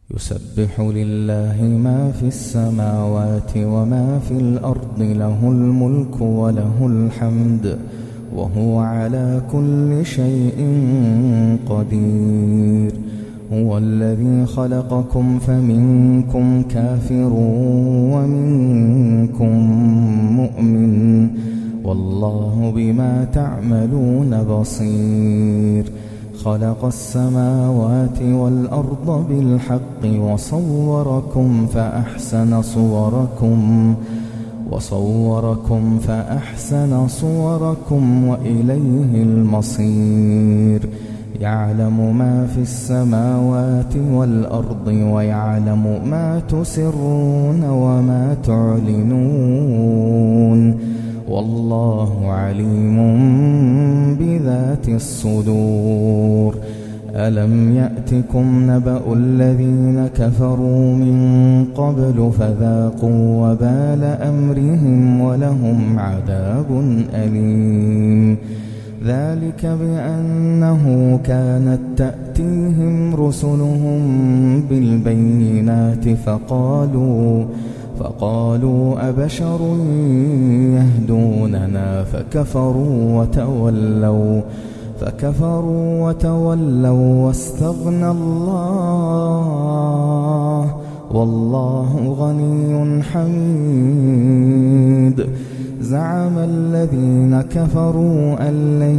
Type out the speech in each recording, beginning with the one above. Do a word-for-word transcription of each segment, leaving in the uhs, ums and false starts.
يسبح لله ما في السماوات وما في الأرض، له الملك وله الحمد وهو على كل شيء قدير. هو الذي خلقكم فمنكم كافر ومنكم مؤمن، والله بما تعملون بصير. خلق السماوات والأرض بالحق وصوركم فأحسن صوركم وصوركم فأحسن صوركم وإليه المصير. يعلم ما في السماوات والأرض ويعلم ما تسرون وما تعلنون، والله عليم بذات الصدور. ألم يأتكم نبأ الذين كفروا من قبل فذاقوا وبال أمرهم ولهم عذاب أليم. ذلك بأنه كانت تأتيهم رسلهم بالبينات فقالوا فقالوا أبشر يهدوننا فكفروا وتولوا فكفروا وتولوا واستغنى الله والله غني حميد. زعم الذين كفروا أن لن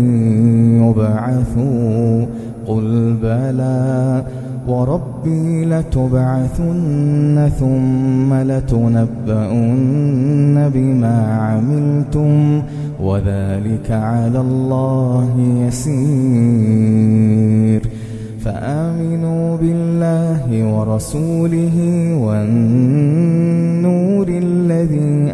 يبعثوا قل بلى وربي لتبعثن ثم لتنبؤن بما عملتم وذلك على الله يسير. فآمنوا بالله ورسوله والنور الذي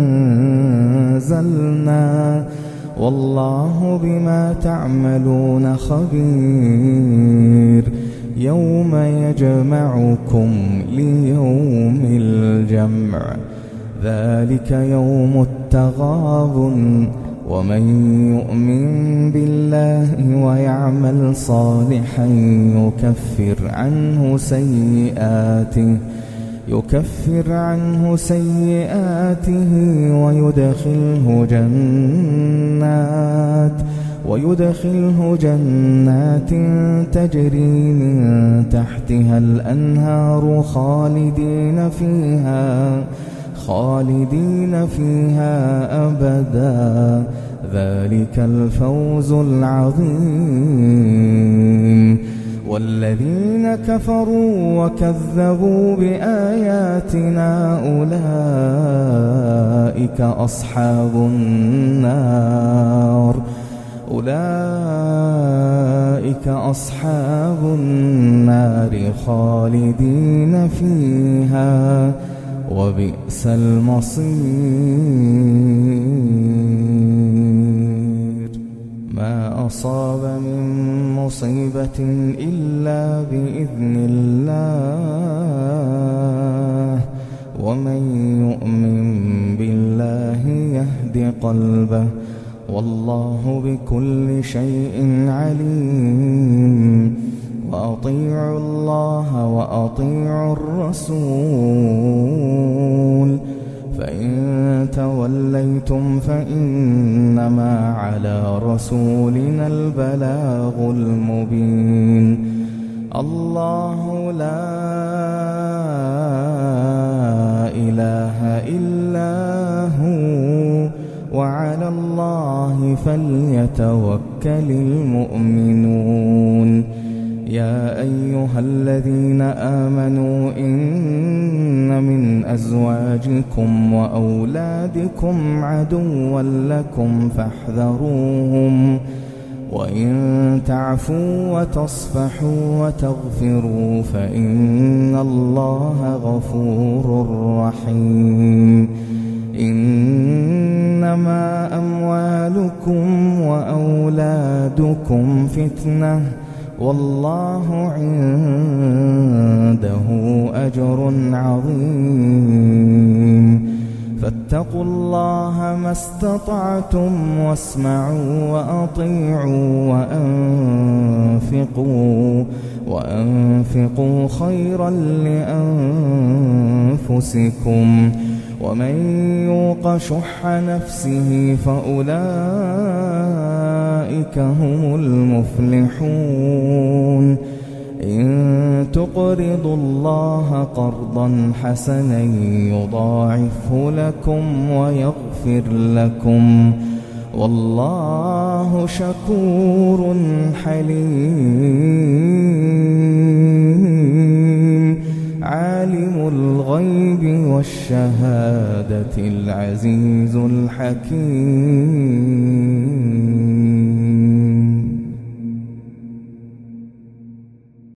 أنزلنا والله بما تعملون خبير. يوم يجمعكم ليوم الجمع ذلك يوم التغابن، ومن يؤمن بالله ويعمل صالحا يكفر عنه سيئاته يكفر عنه سيئاته ويدخله جنات ويدخله جنات تجري من تحتها الأنهار خالدين فيها خالدين فيها أبدا، ذلك الفوز العظيم. والذين كفروا وكذبوا بآياتنا أولئك أصحاب النار أولئك أصحاب النار خالدين فيها وبئس المصير. ما أصاب من مصيبة إلا بإذن الله، ومن يؤمن بالله يهد قلبه والله بكل شيء عليم. وأطيعوا الله وأطيعوا الرسول، فإن توليتم فإنما على رسولنا البلاغ المبين. الله لا إله إلا هو وعلى الله فليتوكل المؤمنون. يا أيها الذين آمنوا إن من أزواجكم وأولادكم عدوا لكم فاحذروهم، وإن تعفوا وتصفحوا وتغفروا فإن الله غفور رحيم. إنما أموالكم وأولادكم فتنة والله عنده أجر عظيم. فاتقوا الله ما استطعتم واسمعوا وأطيعوا وأنفقوا وأنفقوا خيرا لأنفسكم ومن يوق شح نفسه فأولئك هم المفلحون إن تقرضوا الله قرضا حسنا يضاعفه لكم ويغفر لكم والله شكور حليم عالم الغيب والشهادة العزيز الحكيم.